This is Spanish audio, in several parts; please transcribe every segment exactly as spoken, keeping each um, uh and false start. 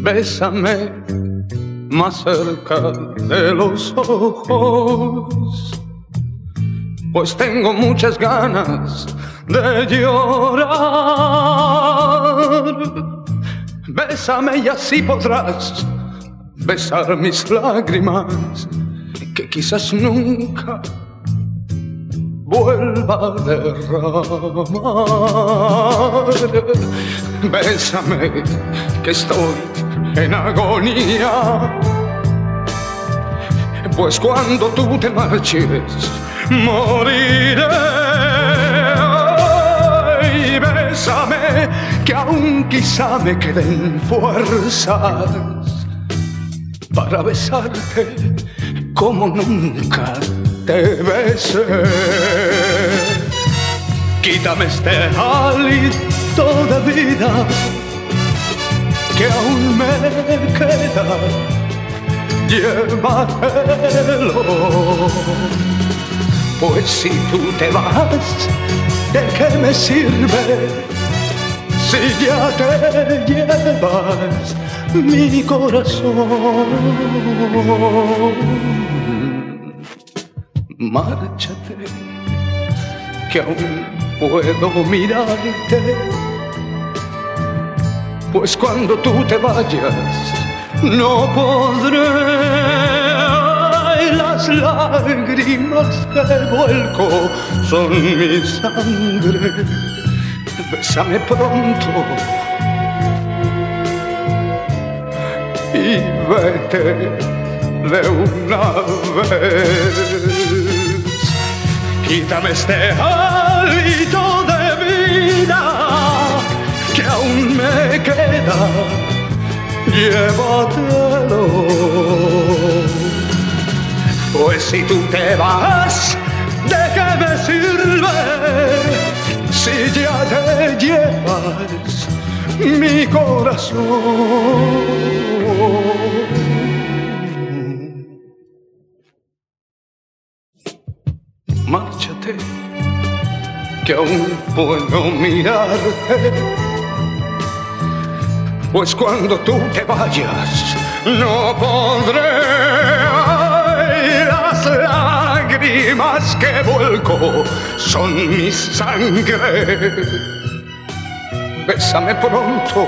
Bésame más cerca de los ojos, pues tengo muchas ganas de llorar. Bésame y así podrás besar mis lágrimas, que quizás nunca vuelva a derramar. Bésame que estoy en agonía, pues cuando tú te marches moriré. Ay, bésame que aún quizá me queden fuerzas para besarte como nunca te besé. Quítame este hálito de vida que aún me queda, llévatelo. Pues si tú te vas, ¿de qué me sirve si ya te llevas mi corazón? Márchate, que aún puedo mirarte, pues cuando tú te vayas no podré. Ay, las lágrimas que vuelco son mi sangre. Bésame pronto y vete de una vez. Quítame este hálito de vida que aún me queda, llévatelo. Pues si tú te vas, ¿de qué me sirve si ya te llevas mi corazón? Márchate, que aún puedo mirarte, pues cuando tú te vayas no podré. Ay, las lágrimas que vuelco son mi sangre. Bésame pronto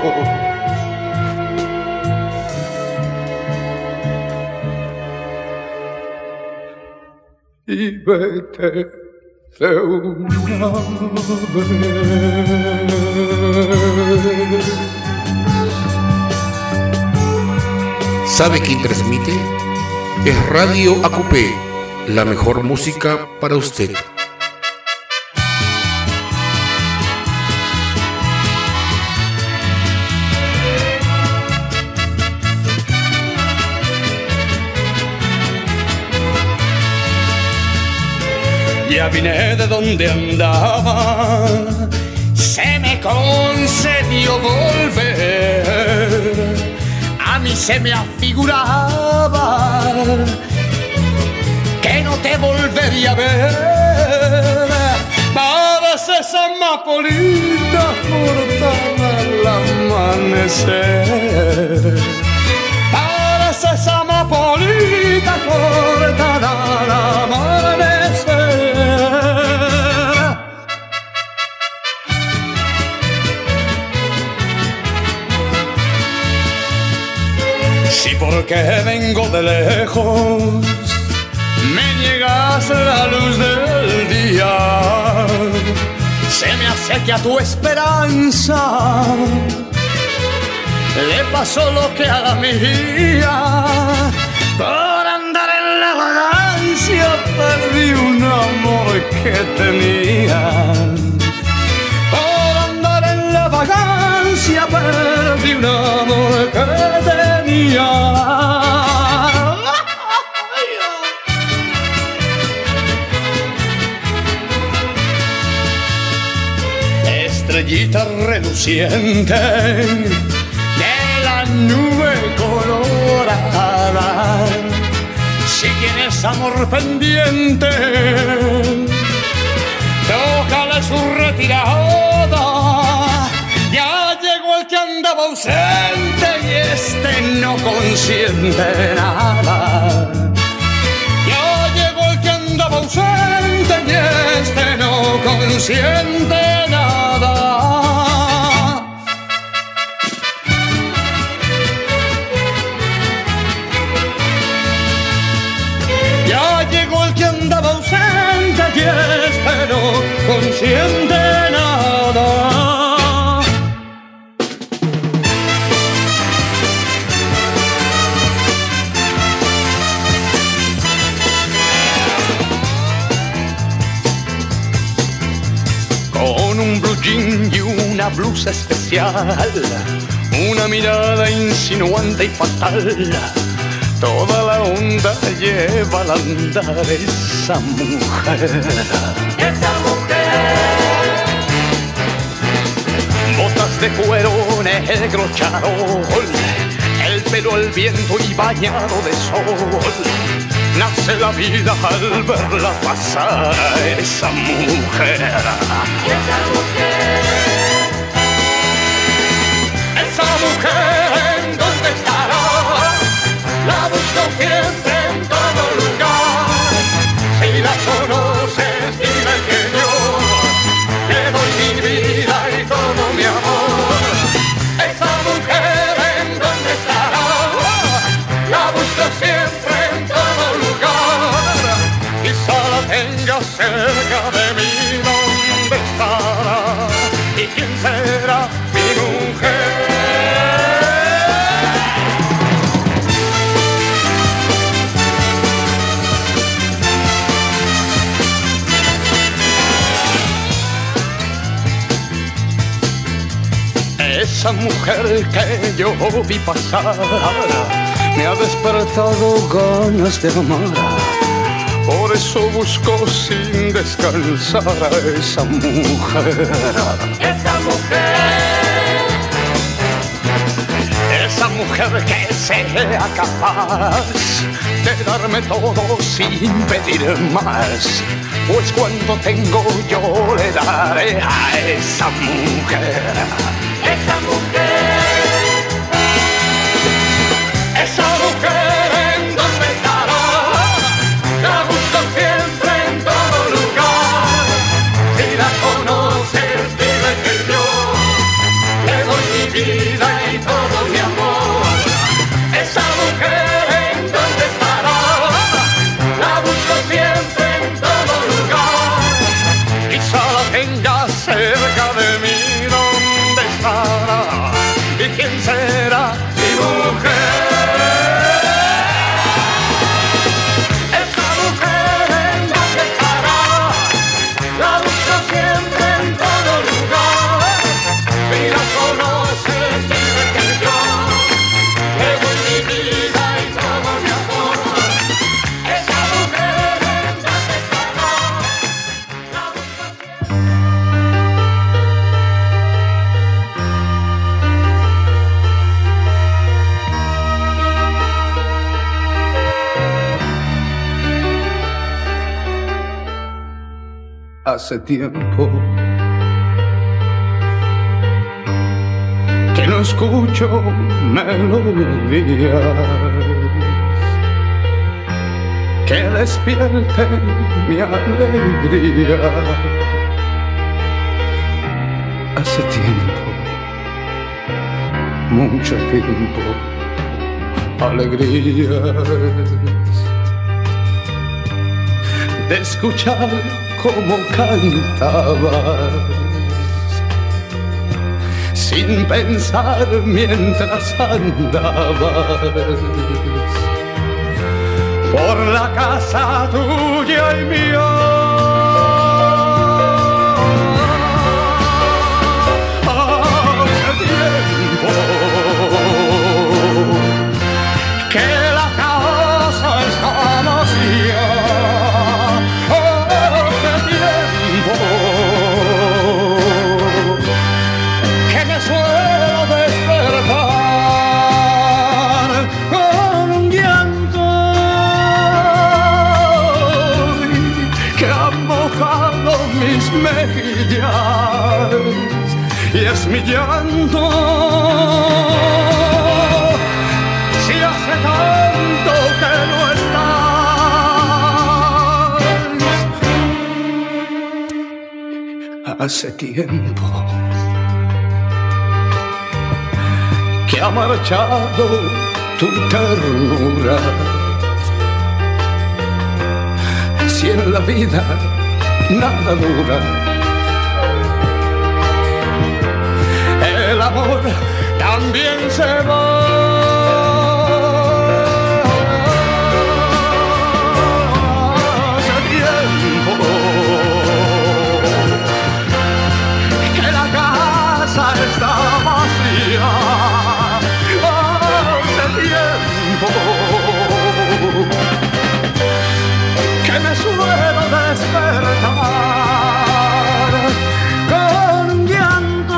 y vete de una vez. ¿Sabe quién transmite? Es Radio A Q P, la mejor música para usted. Ya vine de donde andaba, se me concedió volver. A mí se me afiguraba que no te volvería a ver. Paras esa amapolita cortada al amanecer. Paras esa amapolita cortada al amanecer. Si porque vengo de lejos me niegas la luz del día, se me acequia tu esperanza, le pasó lo que a la mía. Por andar en la vagancia perdí un amor que tenía. Por andar en la vagancia perdí un amor que tenía. Estrellita reluciente de la nube colorada, si tienes amor pendiente, tócale su retirada. Ya llegó el que andaba ausente y está este no consiente nada. Ya llegó el que andaba ausente y este no consiente nada. Ya llegó el que andaba ausente y este no consiente nada. Con un blue jean y una blusa especial, una mirada insinuante y fatal, toda la onda lleva al andar esa mujer. Esa mujer. Botas de cuero negro charol, el pelo al viento y bañado de sol. Nace la vida al verla pasar a esa mujer. Esa mujer. Esa mujer, ¿en dónde estará? La busco siempre en todo lugar. Si la conoces, dile que yo te doy mi vida y todo mi amor. Esa mujer, ¿en dónde estará? La busco siempre en todo lugar. Quizá la tenga cerca de mí, ¿dónde estará? ¿Y quién será mi mujer? Esa mujer que yo vi pasar me ha despertado ganas de amar. Por eso busco sin descansar a esa mujer. Esa mujer. Esa mujer que sea capaz de darme todo sin pedir más. Pues cuando tengo yo le daré a esa mujer. Esa mujer. Esa mujer, ¿en dónde estará? La busco siempre en todo lugar. Si la conoces, dile que yo le doy mi vida y todo mi amor. Esa mujer, ¿en dónde estará? La busco siempre en todo lugar. Quizá la tenga cerca de mí, ¿dónde estará? ¿Y quién será mi mujer? Hace tiempo que no escucho melodías que despierten mi alegría. Hace tiempo, mucho tiempo, alegrías de escuchar cómo cantabas, sin pensar mientras andabas por la casa tuya y mía. Hace tiempo que la casa está vacía. Que me suelo despertar con un llanto que ha mojado mis mejillas, y es mi llanto hace tiempo que ha marchado tu ternura. Si en la vida nada dura, el amor también se va. Hace tiempo que la casa está vacía. Hace tiempo que me suelo despertar con llanto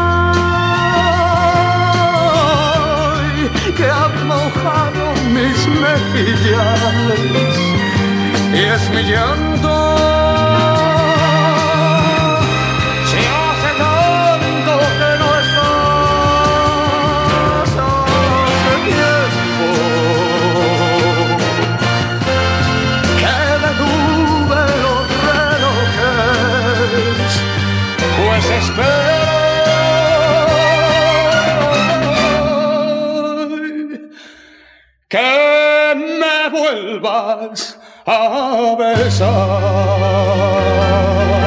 que ha mojado mis mejillas, y es mi llanto. Si hace tanto que no estás, hace tiempo que detuve los relojes, pues espero que me vuelvas a besar.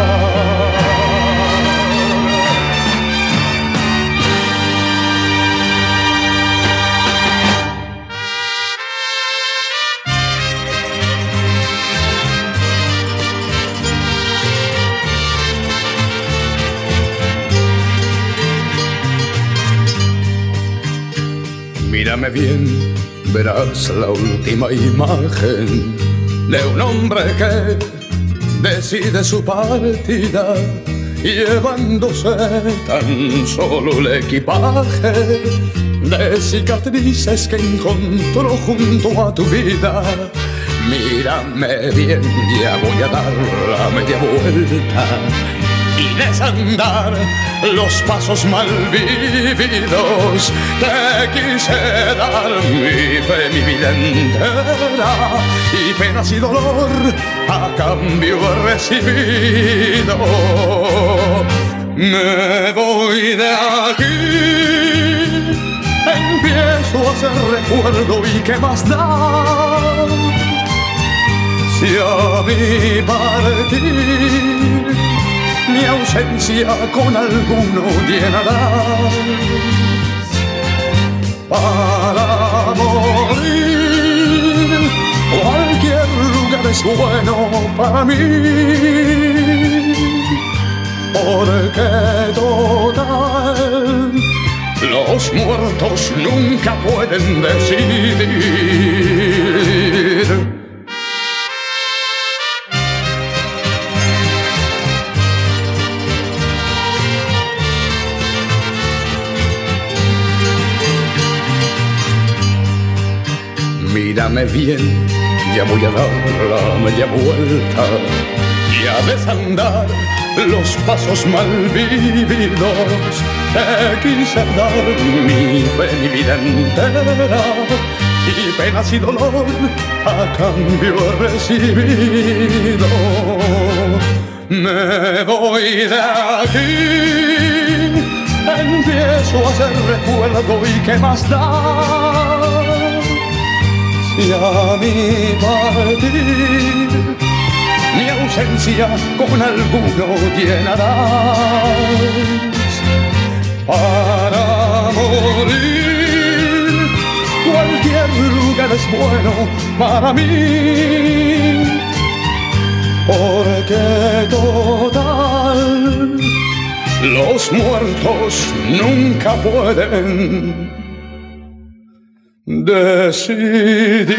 Mírame bien, verás la última imagen de un hombre que decide su partida, llevándose tan solo el equipaje de cicatrices que encontró junto a tu vida. Mírame bien, ya voy a dar la media vuelta y desandar los pasos mal vividos. Te quise dar mi fe, mi vida entera, y penas y dolor a cambio he recibido. Me voy de aquí, empiezo a hacer recuerdo, y qué más da si a mi partir mi ausencia con alguno llenarás. Para morir, cualquier lugar es bueno para mí, porque total, los muertos nunca pueden decidir. Mírame bien, ya voy a dar la media vuelta y a desandar los pasos mal vividos. Te quise dar mi fe, mi vida entera, y penas y dolor a cambio he recibido. Me voy de aquí, empiezo a hacer recuerdo, y qué más da si a mi partir mi ausencia con alguno llenarás. Para morir, cualquier lugar es bueno para mí, porque total, los muertos nunca pueden decidir.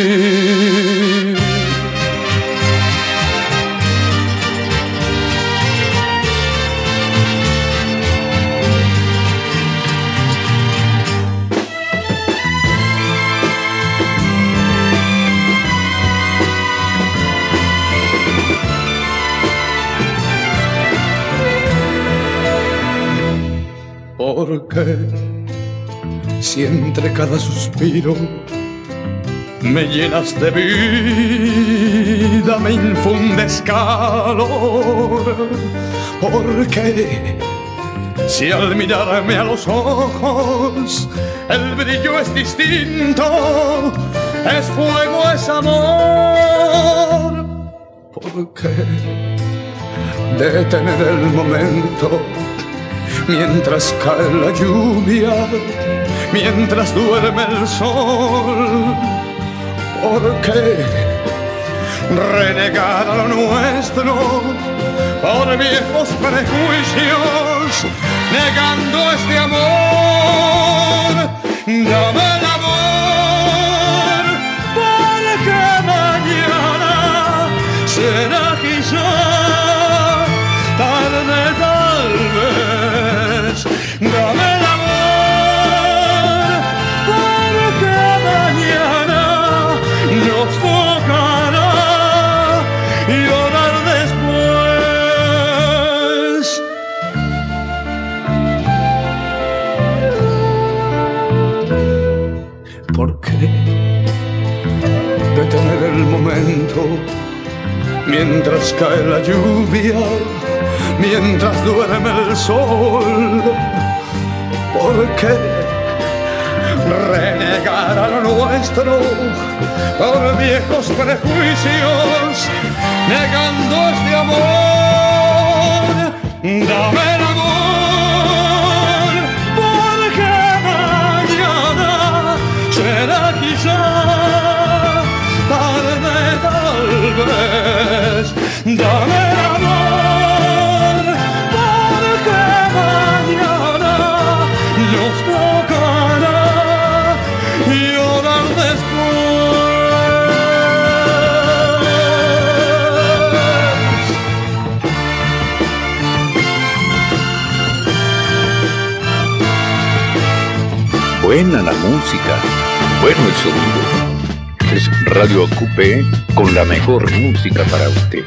Porque si entre cada suspiro me llenas de vida, me infundes calor, Porque si al mirarme a los ojos el brillo es distinto, es fuego, es amor. Porque detener el momento mientras cae la lluvia, mientras duerme el sol. Porque renegar a lo nuestro por viejos prejuicios, negando este amor. Dame el amor, porque mañana será quizá tarde, tal vez. Dame el amor, porque mañana nos tocará llorar después. ¿Por qué detener el momento mientras cae la lluvia, mientras duerme el sol? ¿Por qué renegar a lo nuestro por viejos prejuicios, negando este amor? Dame el amor, porque mañana será quizá tarde, tal vez. Dame el amor, porque mañana nos tocará llorar después. Buena la música, bueno el sonido. Es Radio Acupé con la mejor música para usted.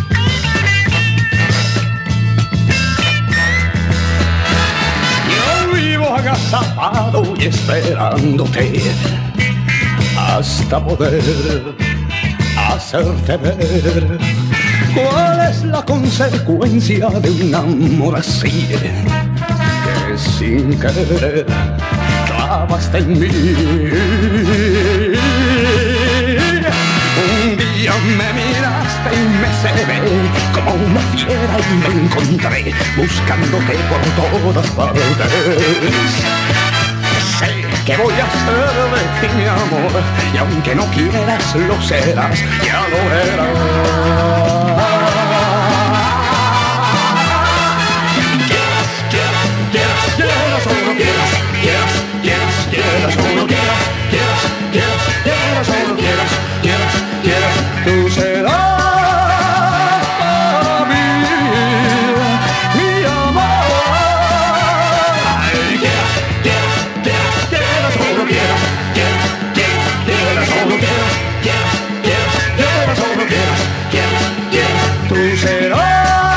Yo vivo agazapado y esperándote hasta poder hacerte ver cuál es la consecuencia de un amor así, que sin querer clavaste en mí. Un día me miraste y me cebé como una fiera y me encontré buscándote por todas partes. Sé que voy a hacer de ti mi amor, y aunque no quieras lo serás, ya lo verás. Quieras, quieras, quieras, quieras o no quieras, quieras, quieras, quieras o no quieras, quieras, quieras, quieras o no quieras, quieras, quieras, tú serás para mí, mi amor. Quieras, quieras, quieras, quieras o no quieras, quieras, quieras, quieras o no quieras, quieras, quieras, quieras o no quieras, quieras, quieras, tú serás.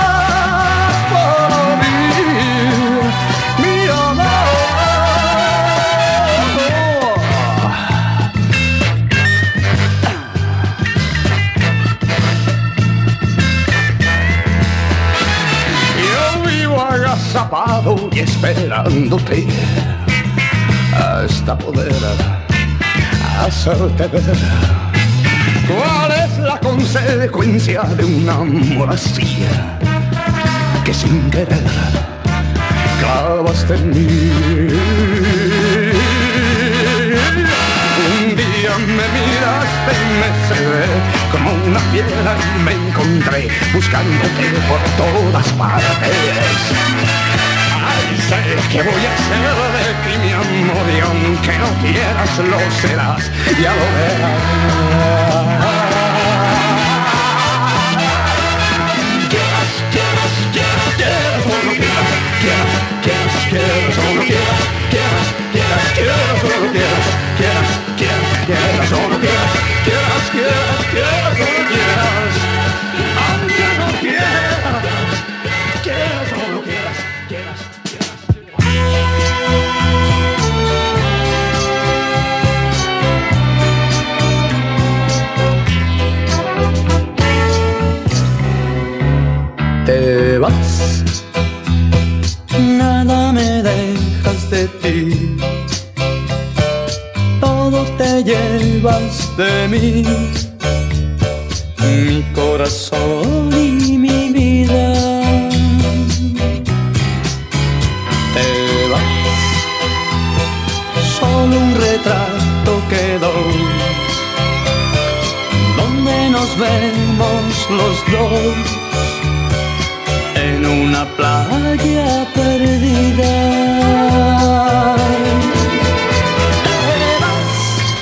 Agazapado y esperándote hasta poder hacerte ver cuál es la consecuencia de un amor así, que sin querer clavaste en mí. Un día me miraste y me cebé como una piedra y me encontré buscándote por todas partes. Ay, sé que voy a hacer de ti mi amor, y aunque no quieras lo serás, ya lo verás. Quieras, quieras, quieras, quieras o no quieras, quieras, quieras, quieras o no quieras, quieras, quieras, quieras o no quieras, quieras, quieras, quieras o no quieras, quieras, quieras, quieras o no quieras, aunque no quieras, quieras o no quieras, quieras, quieras, quieras. Te vas vas de mí, mi corazón y mi vida. Te vas, solo un retrato quedó, donde nos vemos los dos en una playa perdida. Te vas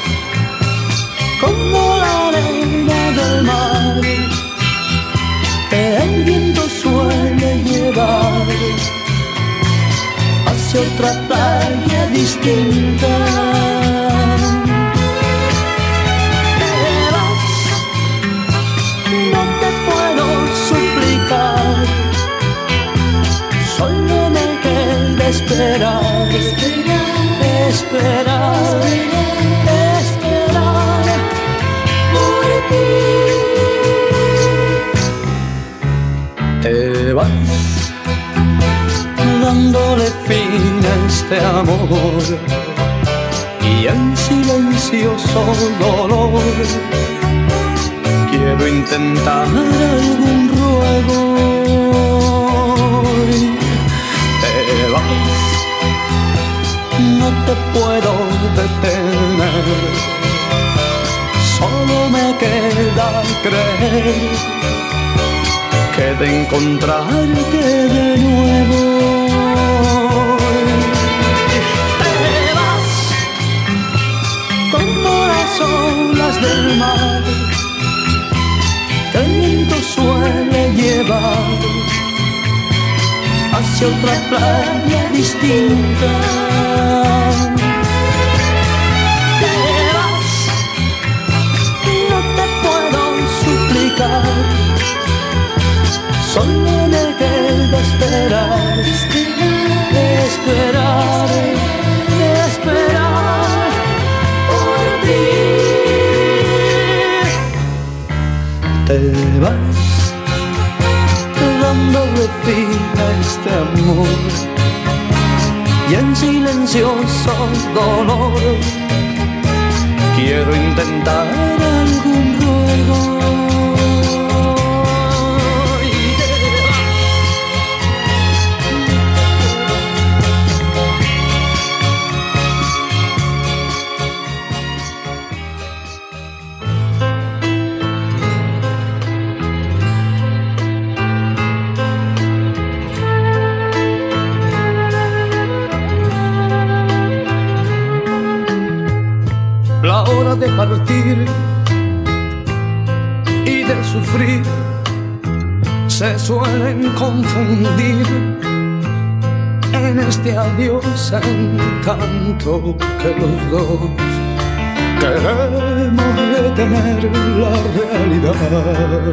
como la arena del mar que el viento suele llevar hacia otra playa distinta. Te vas, no te puedo suplicar, solo me queda esperar, esperar, esperar, esperar por ti. Te vas, dándole fin a este amor, y en silencioso dolor quiero intentar algún ruego. Te vas, no te puedo detener, solo me queda creer que de encontrarte de nuevo. Te vas como las olas del mar que el viento suele llevar hacia otra playa distinta. Te vas, no te puedo suplicar, solo me queda esperar, esperar, esperar por ti. Te vas, dándole fin a este amor, y en silencioso dolor quiero intentar algún ruego. La hora de partir y de sufrir se suelen confundir en este adiós en tanto que los dos queremos detener la realidad,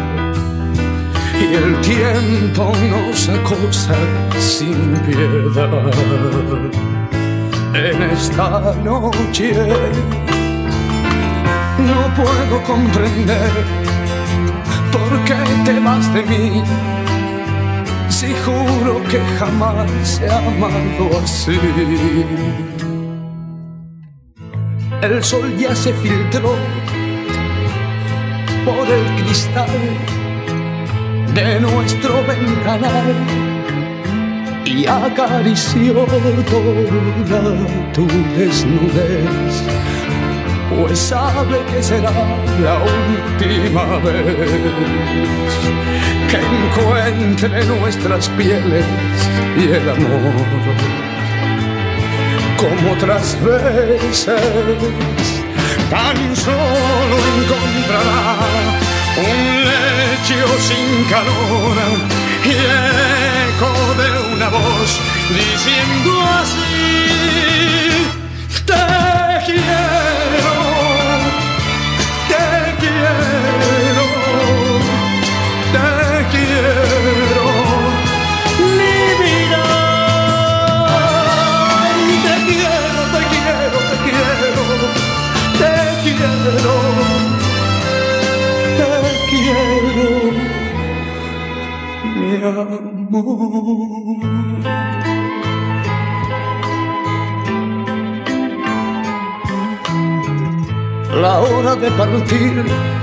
y el tiempo nos acosa sin piedad. En esta noche no puedo comprender por qué te vas de mí, si juro que jamás he amado así. El sol ya se filtró por el cristal de nuestro ventanal y acarició toda tu desnudez, pues sabe que será la última vez que encuentre nuestras pieles y el amor como otras veces. Tan solo encontrará un lecho sin calor y eco de una voz diciendo así: te quiero, te quiero, te quiero, mi vida. Te quiero, te quiero, te quiero, te quiero, te quiero, mi amor. la hora de partir.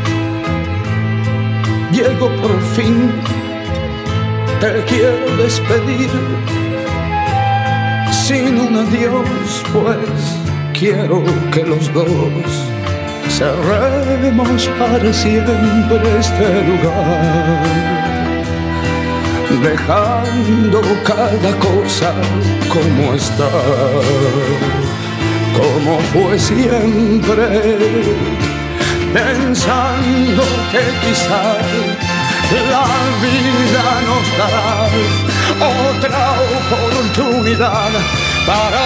Llego por fin, te quiero despedir. Sin un adiós, pues quiero que los dos cerremos para siempre este lugar, dejando cada cosa como está, como fue siempre, pensando que quizás la vida nos dará otra oportunidad para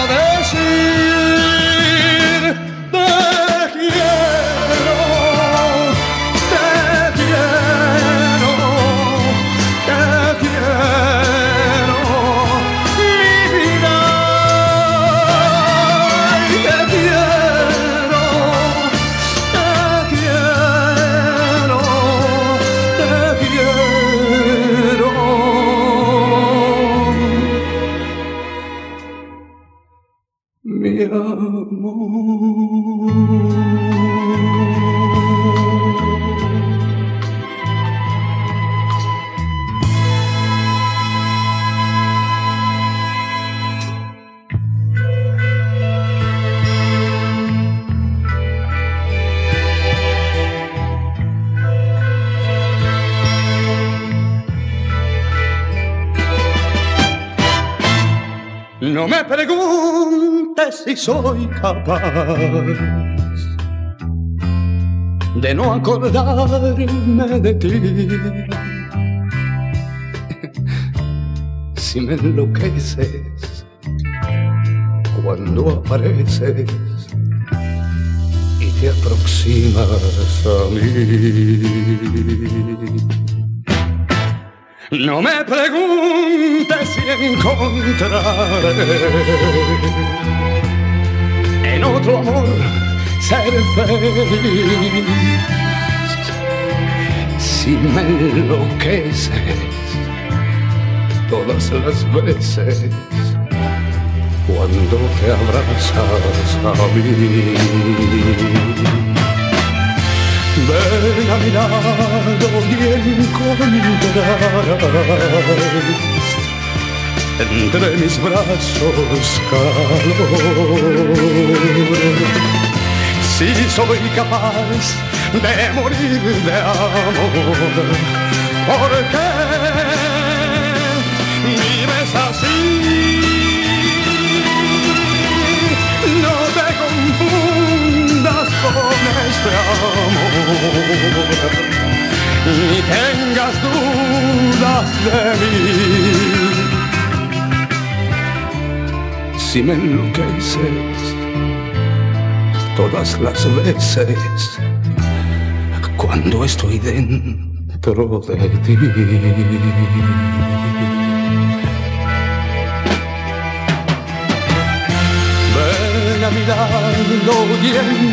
decir te quiero, te quiero, te quiero, mi vida, y te quiero, te quiero, te quiero. Mi amor. No me preguntes si soy capaz de no acordarme de ti. Si me enloqueces cuando apareces y te aproximas a mí. No me preguntes si encontraré en otro amor ser feliz. Si me enloqueces todas las veces cuando te abrazas a mí. Ven a mi lado y encontrarás entre mis brazos calor. Si soy capaz de morir de amor, ¿por qué vives así? No te confundas con este amor, ni tengas dudas de mí. Si me enloqueces todas las veces cuando estoy dentro de ti. Ven a mi lado y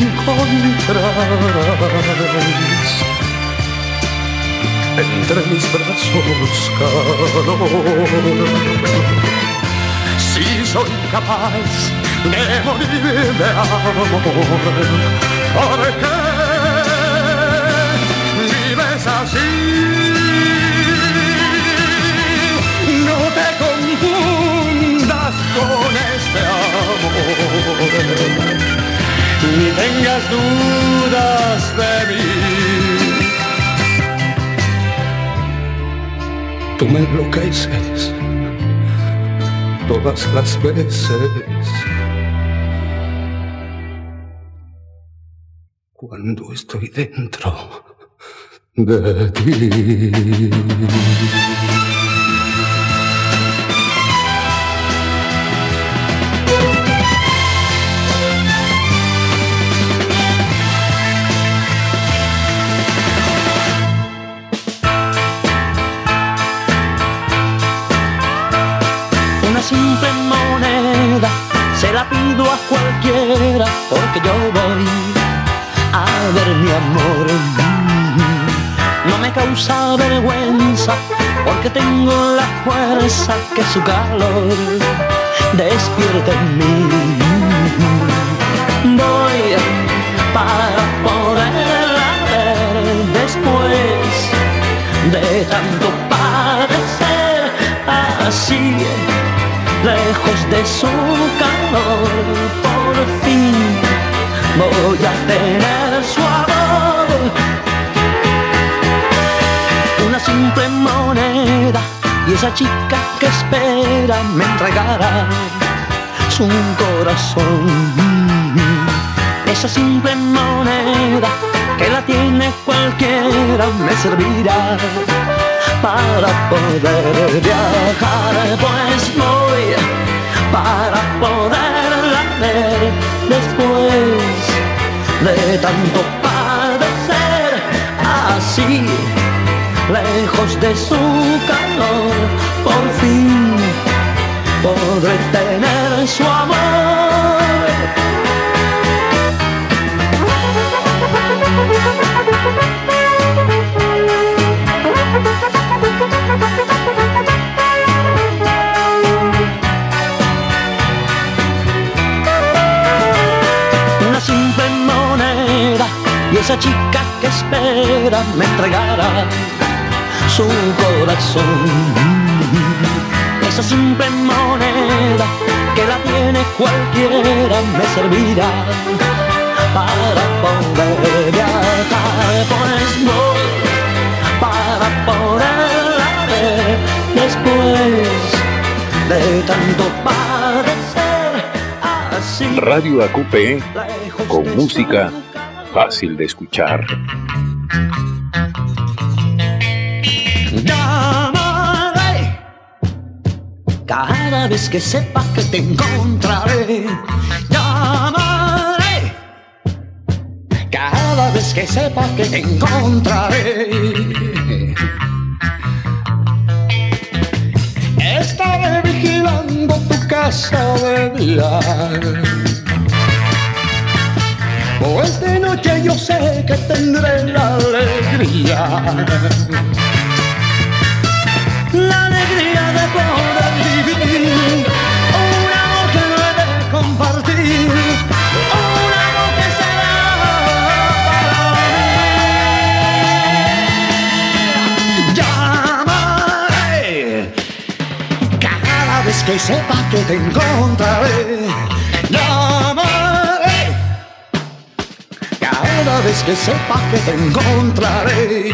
encontrarás entre mis brazos calor. Si soy capaz de morir de amor, ¿por qué vives así? No te confundas con este amor, ni tengas dudas de mí. Tú me enloqueces todas las veces cuando estoy dentro de ti. Simple moneda se la pido a cualquiera, porque yo voy a ver mi amor. No me causa vergüenza, porque tengo la fuerza que su calor despierta en mí. Voy para por fin voy a tener su amor. Una simple moneda y esa chica que espera me entregará su corazón. Esa simple moneda que la tiene cualquiera me servirá para poder viajar, pues voy para poderla ver después de tanto padecer. Así, lejos de su calor, por fin podré tener su amor. Una simple moneda y esa chica que espera me entregará su corazón. Esa simple moneda que la tiene cualquiera me servirá para poder viajar, pues voy para poderla ver después de tanto padecer. Así Radio A Q P, con música fácil de escuchar. Llamaré cada vez que sepa que te encontraré. Llamaré cada vez que sepa que te encontraré. Estaré vigilando tu casa de día, pues de noche yo sé que tendré la alegría, la alegría de poder vivir un amor que no he de compartir, un amor que será para mí. Llamaré cada vez que sepa que te encontraré. Llamaré cada vez que sepa que te encontraré.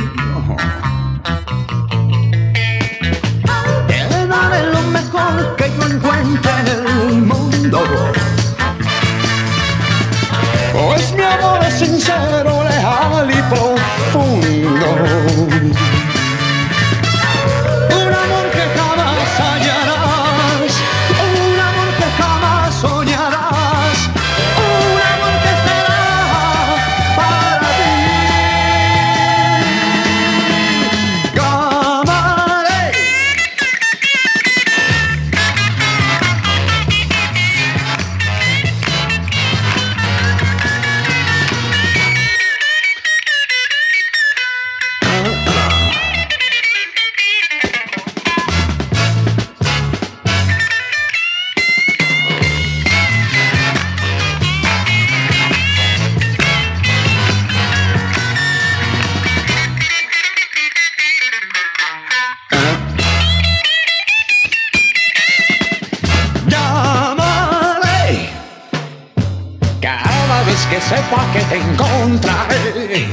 Te daré lo mejor que yo encuentre en el mundo, pues mi amor es sincero, leal y profundo. Un amor que jamás hallarás, un amor que jamás soñarás, un amor que será para ti. Llamaré Llamaré cada vez que sepa que te encontraré.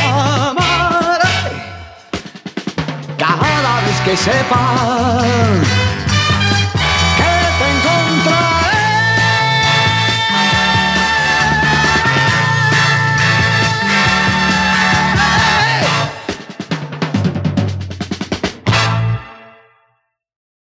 Llamaré cada vez que sepa